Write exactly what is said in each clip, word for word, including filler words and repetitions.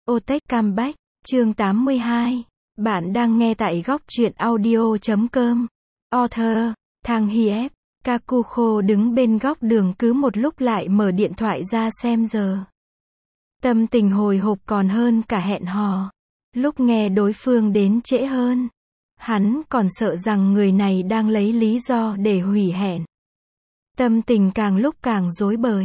Otech Comeback, chương tám mươi hai. Bạn đang nghe tại góc truyện audio chấm com. Author, Thang Hiep. Kakuko đứng bên góc đường cứ một lúc lại mở điện thoại ra xem giờ. Tâm tình hồi hộp còn hơn cả hẹn hò. Lúc nghe đối phương đến trễ hơn, hắn còn sợ rằng người này đang lấy lý do để hủy hẹn. Tâm tình càng lúc càng rối bời.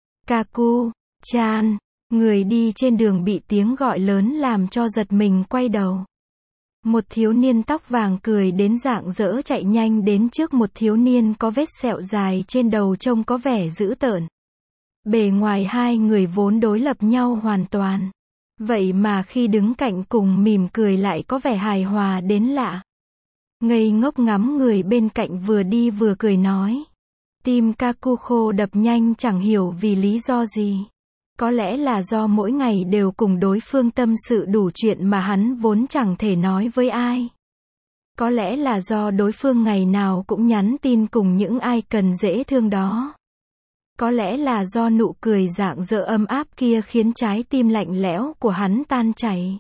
Kaku-chan, người đi trên đường bị tiếng gọi lớn làm cho giật mình quay đầu. Một thiếu niên tóc vàng cười đến rạng rỡ chạy nhanh đến trước một thiếu niên có vết sẹo dài trên đầu trông có vẻ dữ tợn. Bề ngoài hai người vốn đối lập nhau hoàn toàn. Vậy mà khi đứng cạnh cùng mỉm cười lại có vẻ hài hòa đến lạ. Ngây ngốc ngắm người bên cạnh vừa đi vừa cười nói. Tim Kakuko đập nhanh chẳng hiểu vì lý do gì. Có lẽ là do mỗi ngày đều cùng đối phương tâm sự đủ chuyện mà hắn vốn chẳng thể nói với ai. Có lẽ là do đối phương ngày nào cũng nhắn tin cùng những ai cần dễ thương đó. Có lẽ là do nụ cười rạng rỡ ấm áp kia khiến trái tim lạnh lẽo của hắn tan chảy.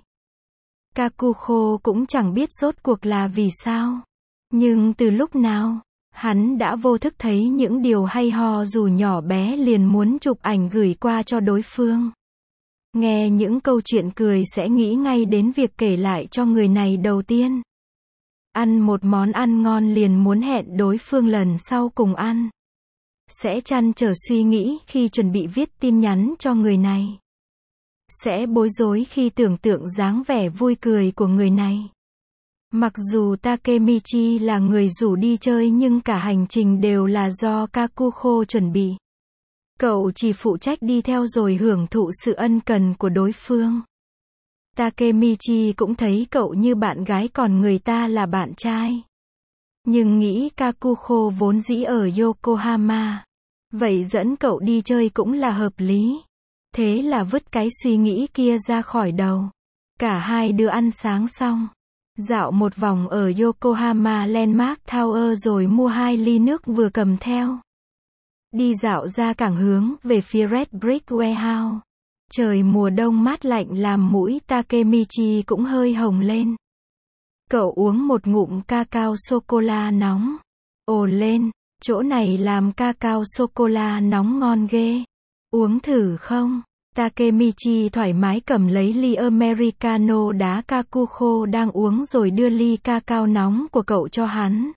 Kakuko cũng chẳng biết rốt cuộc là vì sao. Nhưng từ lúc nào, hắn đã vô thức thấy những điều hay ho dù nhỏ bé liền muốn chụp ảnh gửi qua cho đối phương. Nghe những câu chuyện cười sẽ nghĩ ngay đến việc kể lại cho người này đầu tiên. Ăn một món ăn ngon liền muốn hẹn đối phương lần sau cùng ăn. Sẽ trăn trở suy nghĩ khi chuẩn bị viết tin nhắn cho người này. Sẽ bối rối khi tưởng tượng dáng vẻ vui cười của người này. Mặc dù Takemichi là người rủ đi chơi nhưng cả hành trình đều là do Kakuko chuẩn bị. Cậu chỉ phụ trách đi theo rồi hưởng thụ sự ân cần của đối phương. Takemichi cũng thấy cậu như bạn gái còn người ta là bạn trai. Nhưng nghĩ Kakuko vốn dĩ ở Yokohama. Vậy dẫn cậu đi chơi cũng là hợp lý. Thế là vứt cái suy nghĩ kia ra khỏi đầu. Cả hai đứa ăn sáng xong. Dạo một vòng ở Yokohama Landmark Tower rồi mua hai ly nước vừa cầm theo. Đi dạo ra cảng hướng về phía Red Brick Warehouse. Trời mùa đông mát lạnh làm mũi Takemichi cũng hơi hồng lên. Cậu uống một ngụm cacao sô-cô-la nóng. Ồ lên, chỗ này làm cacao sô-cô-la nóng ngon ghê. Uống thử không? Takemichi thoải mái cầm lấy ly Americano đá Kakuko đang uống rồi đưa ly cacao nóng của cậu cho hắn.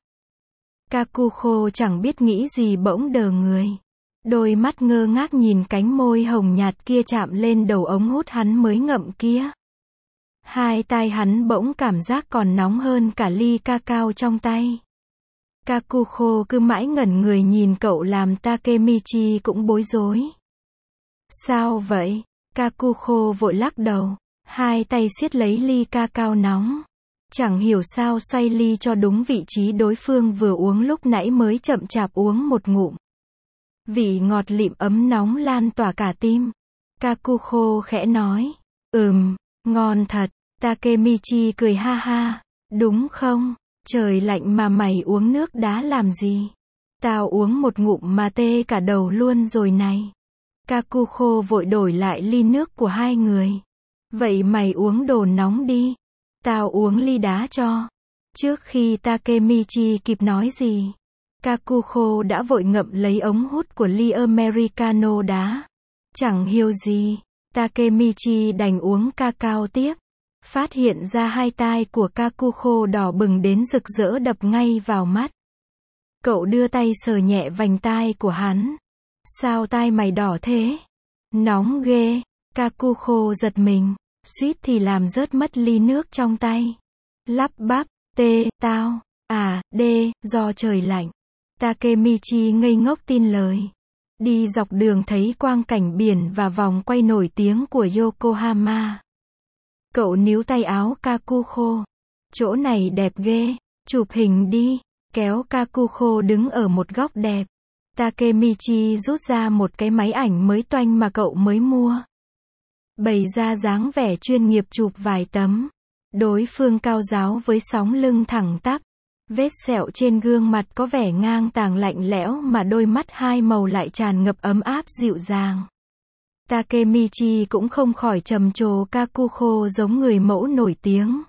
Kakuko chẳng biết nghĩ gì bỗng đờ người. Đôi mắt ngơ ngác nhìn cánh môi hồng nhạt kia chạm lên đầu ống hút hắn mới ngậm kia. Hai tay hắn bỗng cảm giác còn nóng hơn cả ly cacao trong tay. Kakuko cứ mãi ngẩn người nhìn cậu làm Takemichi cũng bối rối. Sao vậy? Kakuko vội lắc đầu. Hai tay siết lấy ly cacao nóng. Chẳng hiểu sao xoay ly cho đúng vị trí đối phương vừa uống lúc nãy mới chậm chạp uống một ngụm. Vị ngọt lịm ấm nóng lan tỏa cả tim. Kakuko khẽ nói. Ừm, ngon thật. Takemichi cười ha ha. Đúng không? Trời lạnh mà mày uống nước đá làm gì? Tao uống một ngụm mà tê cả đầu luôn rồi này. Kakuko vội đổi lại ly nước của hai người. Vậy mày uống đồ nóng đi. Tao uống ly đá cho. Trước khi Takemichi kịp nói gì, Kakuko đã vội ngậm lấy ống hút của ly Americano đá. Chẳng hiểu gì, Takemichi đành uống cacao tiếp. Phát hiện ra hai tai của Kakuko đỏ bừng đến rực rỡ đập ngay vào mắt. Cậu đưa tay sờ nhẹ vành tai của hắn. Sao tai mày đỏ thế? Nóng ghê. Kakuko giật mình, suýt thì làm rớt mất ly nước trong tay. Lắp bắp, tê, tao, à, đê, do trời lạnh. Takemichi ngây ngốc tin lời. Đi dọc đường thấy quang cảnh biển và vòng quay nổi tiếng của Yokohama. Cậu níu tay áo Kakuko. Chỗ này đẹp ghê, chụp hình đi. Kéo Kakuko đứng ở một góc đẹp. Takemichi rút ra một cái máy ảnh mới toanh mà cậu mới mua. Bày ra dáng vẻ chuyên nghiệp chụp vài tấm. Đối phương cao ráo với sóng lưng thẳng tắp. Vết sẹo trên gương mặt có vẻ ngang tàng lạnh lẽo mà đôi mắt hai màu lại tràn ngập ấm áp dịu dàng. Takemichi cũng không khỏi trầm trồ Kakuho giống người mẫu nổi tiếng.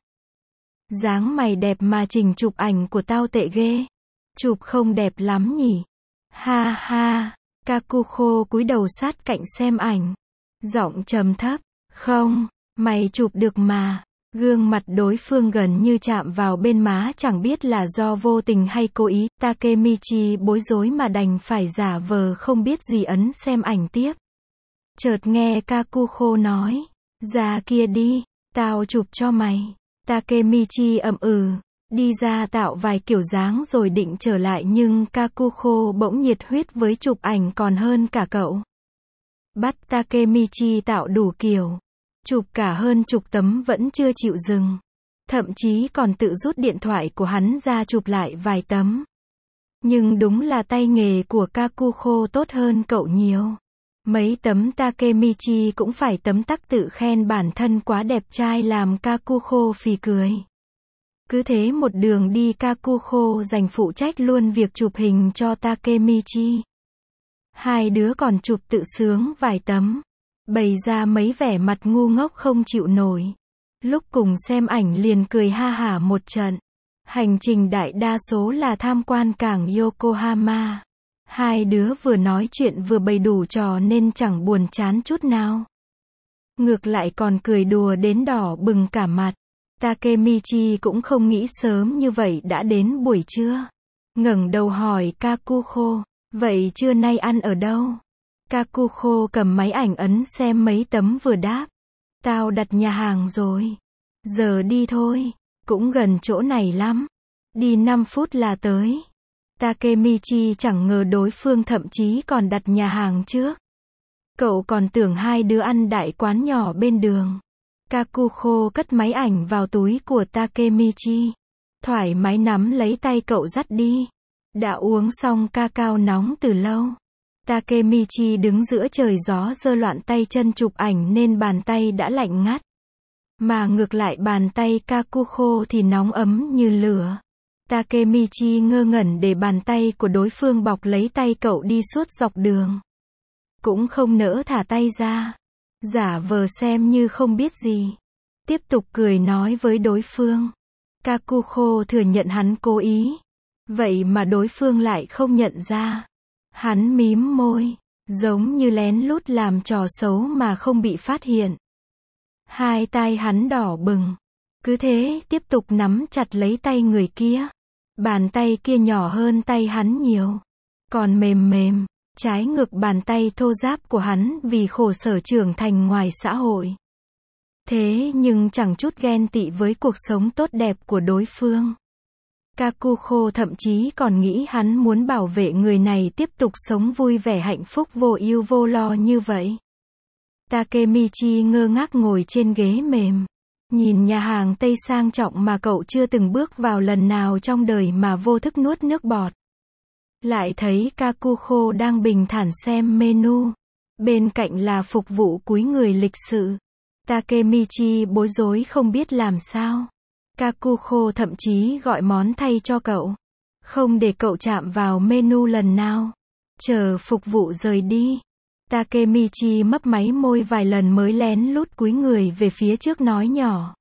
Dáng mày đẹp mà chỉnh chụp ảnh của tao tệ ghê. Chụp không đẹp lắm nhỉ. Ha ha. Kakuho cúi đầu sát cạnh xem ảnh. Giọng trầm thấp. Không, mày chụp được mà. Gương mặt đối phương gần như chạm vào bên má, chẳng biết là do vô tình hay cố ý. Takemichi bối rối mà đành phải giả vờ không biết gì ấn xem ảnh tiếp. Chợt nghe Kakuho nói. Ra kia đi, tao chụp cho mày. Takemichi ậm ừ. Đi ra tạo vài kiểu dáng rồi định trở lại nhưng Kakuho bỗng nhiệt huyết với chụp ảnh còn hơn cả cậu. Bắt Takemichi tạo đủ kiểu. Chụp cả hơn chục tấm vẫn chưa chịu dừng. Thậm chí còn tự rút điện thoại của hắn ra chụp lại vài tấm. Nhưng đúng là tay nghề của Kakuho tốt hơn cậu nhiều. Mấy tấm Takemichi cũng phải tấm tắc tự khen bản thân quá đẹp trai làm Kakuho phì cười. Cứ thế một đường đi Kakuho dành phụ trách luôn việc chụp hình cho Takemichi. Hai đứa còn chụp tự sướng vài tấm. Bày ra mấy vẻ mặt ngu ngốc không chịu nổi. Lúc cùng xem ảnh liền cười ha hả một trận. Hành trình đại đa số là tham quan cảng Yokohama. Hai đứa vừa nói chuyện vừa bày đủ trò nên chẳng buồn chán chút nào. Ngược lại còn cười đùa đến đỏ bừng cả mặt. Takemichi cũng không nghĩ sớm như vậy đã đến buổi trưa. Ngẩng đầu hỏi Kakuho, vậy trưa nay ăn ở đâu? Kakuho cầm máy ảnh ấn xem mấy tấm vừa đáp. Tao đặt nhà hàng rồi. Giờ đi thôi. Cũng gần chỗ này lắm. Đi năm phút là tới. Takemichi chẳng ngờ đối phương thậm chí còn đặt nhà hàng trước. Cậu còn tưởng hai đứa ăn đại quán nhỏ bên đường. Kakuho cất máy ảnh vào túi của Takemichi. Thoải mái nắm lấy tay cậu dắt đi. Đã uống xong cacao nóng từ lâu. Takemichi đứng giữa trời gió giơ loạn tay chân chụp ảnh nên bàn tay đã lạnh ngắt. Mà ngược lại bàn tay Kakuho thì nóng ấm như lửa. Takemichi ngơ ngẩn để bàn tay của đối phương bọc lấy tay cậu đi suốt dọc đường. Cũng không nỡ thả tay ra. Giả vờ xem như không biết gì. Tiếp tục cười nói với đối phương. Kakuho thừa nhận hắn cố ý. Vậy mà đối phương lại không nhận ra. Hắn mím môi. Giống như lén lút làm trò xấu mà không bị phát hiện. Hai tai hắn đỏ bừng. Cứ thế tiếp tục nắm chặt lấy tay người kia. Bàn tay kia nhỏ hơn tay hắn nhiều. Còn mềm mềm. Trái ngược bàn tay thô ráp của hắn vì khổ sở trưởng thành ngoài xã hội. Thế nhưng chẳng chút ghen tị với cuộc sống tốt đẹp của đối phương. Kakuho thậm chí còn nghĩ hắn muốn bảo vệ người này tiếp tục sống vui vẻ hạnh phúc vô ưu vô lo như vậy. Takemichi ngơ ngác ngồi trên ghế mềm. Nhìn nhà hàng Tây sang trọng mà cậu chưa từng bước vào lần nào trong đời mà vô thức nuốt nước bọt. Lại thấy Kakuho đang bình thản xem menu. Bên cạnh là phục vụ cúi người lịch sự. Takemichi bối rối không biết làm sao. Kakuho thậm chí gọi món thay cho cậu. Không để cậu chạm vào menu lần nào. Chờ phục vụ rời đi. Takemichi mấp máy môi vài lần mới lén lút cúi người về phía trước nói nhỏ.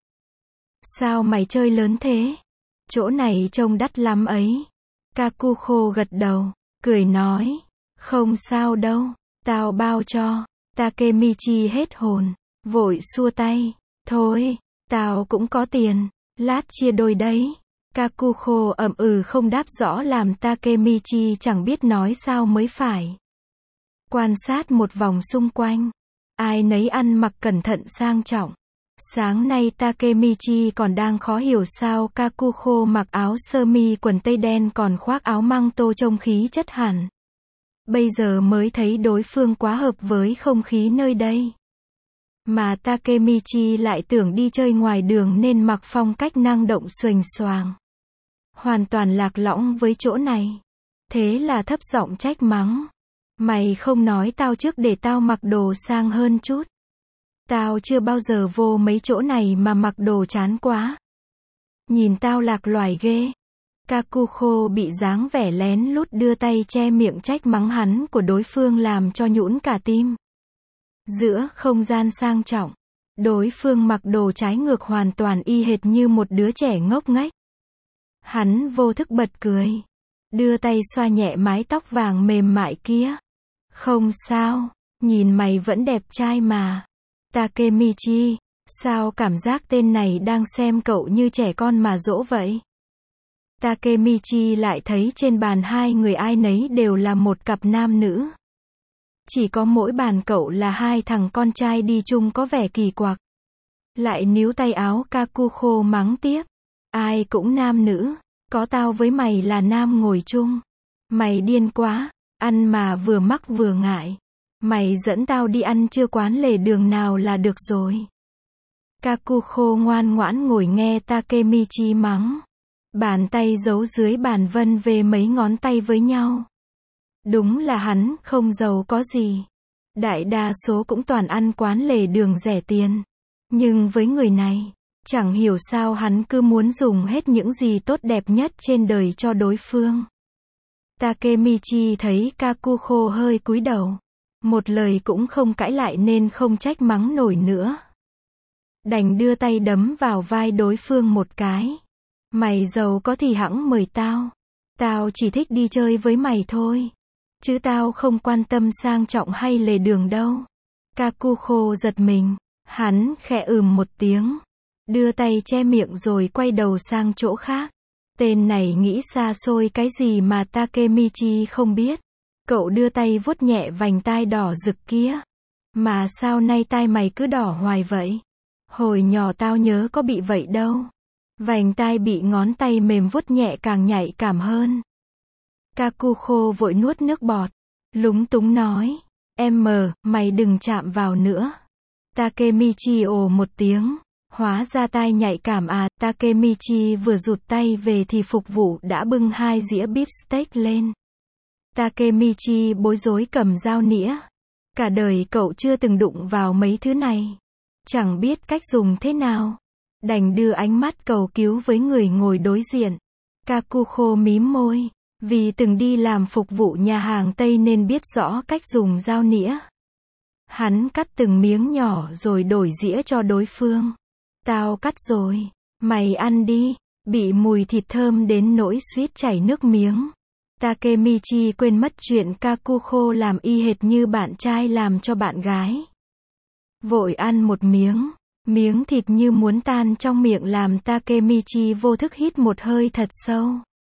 Sao mày chơi lớn thế? Chỗ này trông đắt lắm ấy. Kakuho gật đầu, cười nói. Không sao đâu, tao bao cho. Takemichi hết hồn, vội xua tay. Thôi, tao cũng có tiền, lát chia đôi đấy. Kakuho ậm ừ không đáp rõ làm Takemichi chẳng biết nói sao mới phải. Quan sát một vòng xung quanh. Ai nấy ăn mặc cẩn thận sang trọng. Sáng nay Takemichi còn đang khó hiểu sao Kakuho mặc áo sơ mi quần tây đen còn khoác áo măng tô trông khí chất hẳn. Bây giờ mới thấy đối phương quá hợp với không khí nơi đây. Mà Takemichi lại tưởng đi chơi ngoài đường nên mặc phong cách năng động xuềnh xoàng. Hoàn toàn lạc lõng với chỗ này. Thế là thấp giọng trách mắng. Mày không nói tao trước để tao mặc đồ sang hơn chút. Tao chưa bao giờ vô mấy chỗ này mà mặc đồ chán quá. Nhìn tao lạc loài ghê. Kakuho bị dáng vẻ lén lút đưa tay che miệng trách mắng hắn của đối phương làm cho nhũn cả tim. Giữa không gian sang trọng, đối phương mặc đồ trái ngược hoàn toàn y hệt như một đứa trẻ ngốc nghếch. Hắn vô thức bật cười, đưa tay xoa nhẹ mái tóc vàng mềm mại kia. Không sao, nhìn mày vẫn đẹp trai mà. Takemichi, sao cảm giác tên này đang xem cậu như trẻ con mà dỗ vậy? Takemichi lại thấy trên bàn hai người ai nấy đều là một cặp nam nữ. Chỉ có mỗi bàn cậu là hai thằng con trai đi chung có vẻ kỳ quặc. Lại níu tay áo Kakuho mắng tiếp. Ai cũng nam nữ, có tao với mày là nam ngồi chung. Mày điên quá, ăn mà vừa mắc vừa ngại. Mày dẫn tao đi ăn chưa quán lề đường nào là được rồi. Kakuho ngoan ngoãn ngồi nghe Takemichi mắng. Bàn tay giấu dưới bàn vân về mấy ngón tay với nhau. Đúng là hắn không giàu có gì. Đại đa số cũng toàn ăn quán lề đường rẻ tiền. Nhưng với người này, chẳng hiểu sao hắn cứ muốn dùng hết những gì tốt đẹp nhất trên đời cho đối phương. Takemichi thấy Kakuho hơi cúi đầu. Một lời cũng không cãi lại nên không trách mắng nổi nữa. Đành đưa tay đấm vào vai đối phương một cái. Mày giàu có thì hẵng mời tao. Tao chỉ thích đi chơi với mày thôi. Chứ tao không quan tâm sang trọng hay lề đường đâu. Kakuho giật mình. Hắn khẽ ừm một tiếng. Đưa tay che miệng rồi quay đầu sang chỗ khác. Tên này nghĩ xa xôi cái gì mà Takemichi không biết. Cậu đưa tay vuốt nhẹ vành tai đỏ rực kia. Mà sao nay tai mày cứ đỏ hoài vậy? Hồi nhỏ tao nhớ có bị vậy đâu. Vành tai bị ngón tay mềm vuốt nhẹ càng nhạy cảm hơn. Kakuho vội nuốt nước bọt. Lúng túng nói. Em mờ, mày đừng chạm vào nữa. Takemichi ồ một tiếng. Hóa ra tai nhạy cảm à. Takemichi vừa rụt tay về thì phục vụ đã bưng hai dĩa beef steak lên. Takemichi bối rối cầm dao nĩa. Cả đời cậu chưa từng đụng vào mấy thứ này. Chẳng biết cách dùng thế nào. Đành đưa ánh mắt cầu cứu với người ngồi đối diện. Kakuho mím môi. Vì từng đi làm phục vụ nhà hàng Tây nên biết rõ cách dùng dao nĩa. Hắn cắt từng miếng nhỏ rồi đổi dĩa cho đối phương. Tao cắt rồi. Mày ăn đi. Bị mùi thịt thơm đến nỗi suýt chảy nước miếng. Takemichi quên mất chuyện Kakuho làm y hệt như bạn trai làm cho bạn gái. Vội ăn một miếng. Miếng thịt như muốn tan trong miệng làm Takemichi vô thức hít một hơi thật sâu.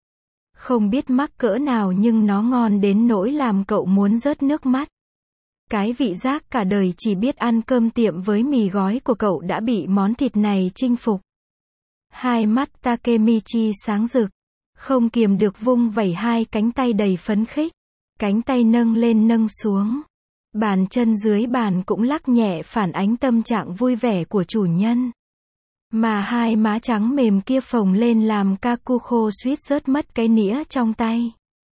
Không biết mắc cỡ nào nhưng nó ngon đến nỗi làm cậu muốn rớt nước mắt. Cái vị giác cả đời chỉ biết ăn cơm tiệm với mì gói của cậu đã bị món thịt này chinh phục. Hai mắt Takemichi sáng rực. Không kiềm được vung vẩy hai cánh tay đầy phấn khích. Cánh tay nâng lên nâng xuống. Bàn chân dưới bàn cũng lắc nhẹ phản ánh tâm trạng vui vẻ của chủ nhân. Mà hai má trắng mềm kia phồng lên làm Kakuho suýt rớt mất cái nĩa trong tay.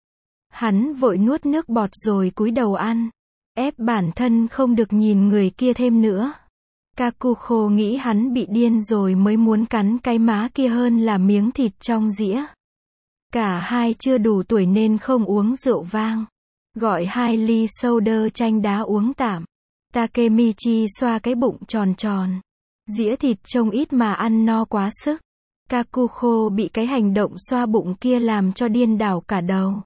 Hắn vội nuốt nước bọt rồi cúi đầu ăn. Ép bản thân không được nhìn người kia thêm nữa. Kakuho nghĩ hắn bị điên rồi mới muốn cắn cái má kia hơn là miếng thịt trong dĩa. Cả hai chưa đủ tuổi nên không uống rượu vang. Gọi hai ly soda chanh đá uống tạm. Takemichi xoa cái bụng tròn tròn. Dĩa thịt trông ít mà ăn no quá sức. Kakuho bị cái hành động xoa bụng kia làm cho điên đảo cả đầu.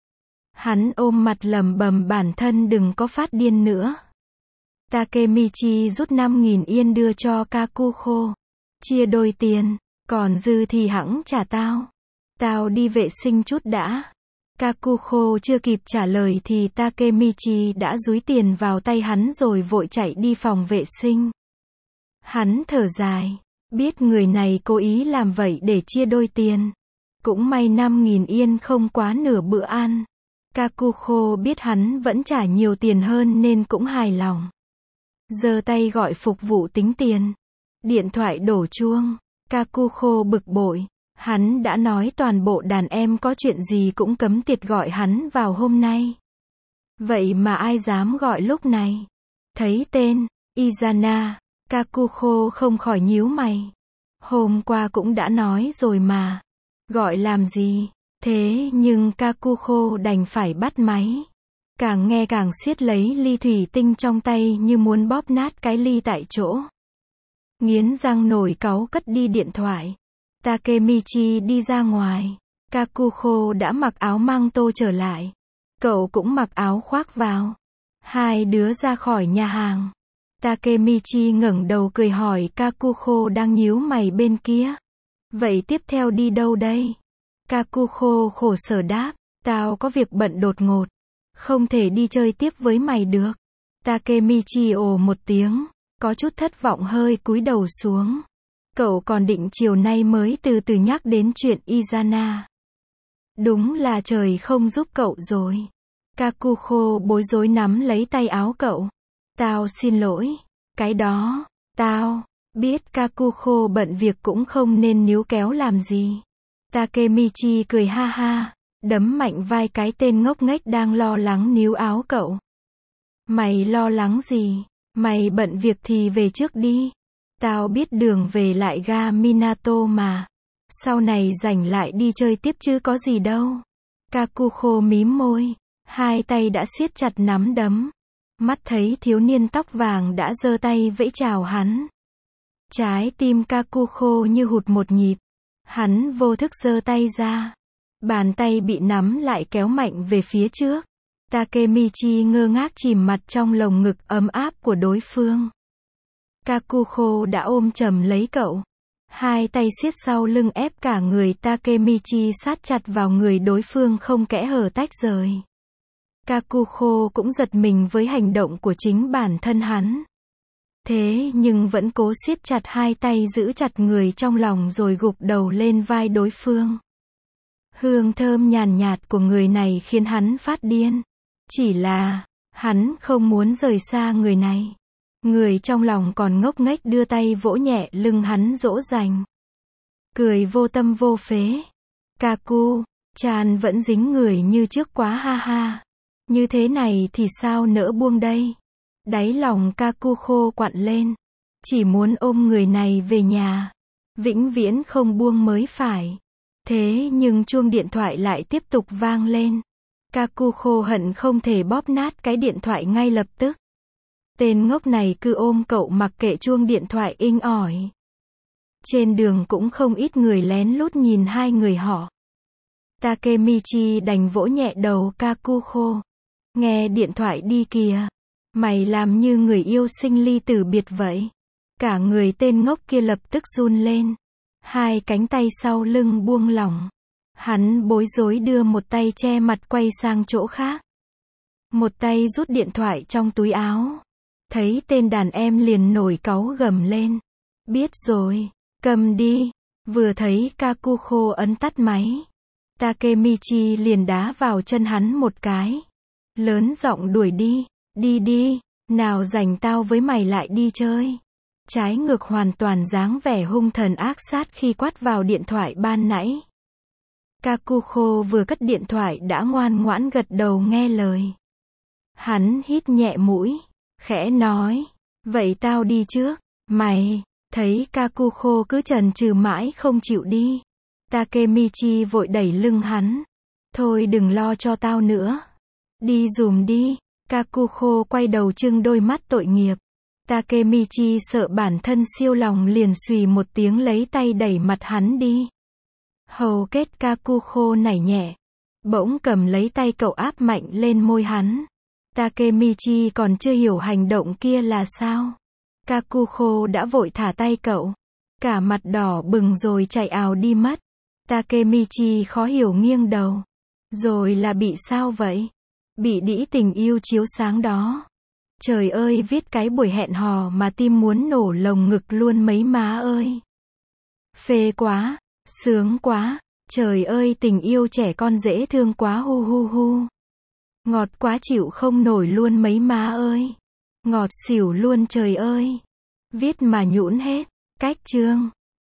Hắn ôm mặt lẩm bẩm bản thân đừng có phát điên nữa. Takemichi rút năm nghìn yên đưa cho Kakuho. Chia đôi tiền, còn dư thì hẵng trả tao. Tao đi vệ sinh chút đã. Kakuho chưa kịp trả lời thì Takemichi đã dúi tiền vào tay hắn rồi vội chạy đi phòng vệ sinh. Hắn thở dài, biết người này cố ý làm vậy để chia đôi tiền. Cũng may năm nghìn yên không quá nửa bữa ăn. Kakuho biết hắn vẫn trả nhiều tiền hơn nên cũng hài lòng. Giơ tay gọi phục vụ tính tiền. Điện thoại đổ chuông. Kakuho bực bội. Hắn đã nói toàn bộ đàn em có chuyện gì cũng cấm tiệt gọi hắn vào hôm nay. Vậy mà ai dám gọi lúc này? Thấy tên Izana, Kakuho không khỏi nhíu mày. Hôm qua cũng đã nói rồi mà. Gọi làm gì? Thế nhưng Kakuho đành phải bắt máy. Càng nghe càng siết lấy ly thủy tinh trong tay như muốn bóp nát cái ly tại chỗ. Nghiến răng nổi cáu cất đi điện thoại. Takemichi đi ra ngoài. Kakuho đã mặc áo măng tô trở lại. Cậu cũng mặc áo khoác vào. Hai đứa ra khỏi nhà hàng. Takemichi ngẩng đầu cười hỏi Kakuho đang nhíu mày bên kia. Vậy tiếp theo đi đâu đây? Kakuho khổ sở đáp. Tao có việc bận đột ngột. Không thể đi chơi tiếp với mày được. Takemichi ồ một tiếng. Có chút thất vọng hơi cúi đầu xuống. Cậu còn định chiều nay mới từ từ nhắc đến chuyện Izana. Đúng là trời không giúp cậu rồi. Kakuho bối rối nắm lấy tay áo cậu. Tao xin lỗi. Cái đó, tao, biết Kakuho bận việc cũng không nên níu kéo làm gì. Takemichi cười ha ha, đấm mạnh vai cái tên ngốc nghếch đang lo lắng níu áo cậu. Mày lo lắng gì? Mày bận việc thì về trước đi. Tao biết đường về lại ga Minato mà. Sau này rảnh lại đi chơi tiếp chứ có gì đâu. Kakuho mím môi. Hai tay đã siết chặt nắm đấm. Mắt thấy thiếu niên tóc vàng đã giơ tay vẫy chào hắn. Trái tim Kakuho như hụt một nhịp. Hắn vô thức giơ tay ra. Bàn tay bị nắm lại kéo mạnh về phía trước. Takemichi ngơ ngác chìm mặt trong lồng ngực ấm áp của đối phương. Kakuho đã ôm chầm lấy cậu. Hai tay siết sau lưng ép cả người Takemichi sát chặt vào người đối phương không kẽ hở tách rời. Kakuho cũng giật mình với hành động của chính bản thân hắn. Thế nhưng vẫn cố siết chặt hai tay giữ chặt người trong lòng rồi gục đầu lên vai đối phương. Hương thơm nhàn nhạt của người này khiến hắn phát điên. Chỉ là, hắn không muốn rời xa người này. Người trong lòng còn ngốc nghếch đưa tay vỗ nhẹ lưng hắn dỗ dành. Cười vô tâm vô phế. Kaku, chan vẫn dính người như trước quá ha ha. Như thế này thì sao nỡ buông đây? Đáy lòng Kakuho quặn lên. Chỉ muốn ôm người này về nhà. Vĩnh viễn không buông mới phải. Thế nhưng chuông điện thoại lại tiếp tục vang lên. Kakuho hận không thể bóp nát cái điện thoại ngay lập tức. Tên ngốc này cứ ôm cậu mặc kệ chuông điện thoại inh ỏi. Trên đường cũng không ít người lén lút nhìn hai người họ. Takemichi đành vỗ nhẹ đầu Kakuho. Nghe điện thoại đi kìa. Mày làm như người yêu sinh ly tử biệt vậy. Cả người tên ngốc kia lập tức run lên. Hai cánh tay sau lưng buông lỏng. Hắn bối rối đưa một tay che mặt quay sang chỗ khác. Một tay rút điện thoại trong túi áo. Thấy tên đàn em liền nổi cáu gầm lên. Biết rồi, cầm đi. Vừa thấy Kakuho ấn tắt máy. Takemichi liền đá vào chân hắn một cái. Lớn giọng đuổi đi. Đi đi, nào rảnh tao với mày lại đi chơi. Trái ngược hoàn toàn dáng vẻ hung thần ác sát khi quát vào điện thoại ban nãy. Kakuho vừa cất điện thoại đã ngoan ngoãn gật đầu nghe lời. Hắn hít nhẹ mũi, khẽ nói, vậy tao đi trước. Mày, thấy Kakuho cứ chần chừ mãi không chịu đi. Takemichi vội đẩy lưng hắn. Thôi đừng lo cho tao nữa. Đi dùm đi. Kakuho quay đầu trưng đôi mắt tội nghiệp. Takemichi sợ bản thân siêu lòng liền xùy một tiếng lấy tay đẩy mặt hắn đi. Hầu kết Kakuho nảy nhẹ. Bỗng cầm lấy tay cậu áp mạnh lên môi hắn. Takemichi còn chưa hiểu hành động kia là sao. Kakuho đã vội thả tay cậu. Cả mặt đỏ bừng rồi chạy ào đi mất. Takemichi khó hiểu nghiêng đầu. Rồi là bị sao vậy? Bị đĩ tình yêu chiếu sáng đó. Trời ơi viết cái buổi hẹn hò mà tim muốn nổ lồng ngực luôn mấy má ơi. Phê quá, sướng quá, trời ơi tình yêu trẻ con dễ thương quá hu hu hu. Ngọt quá chịu không nổi luôn mấy má ơi. Ngọt xỉu luôn trời ơi. Viết mà nhũn hết, cách chương.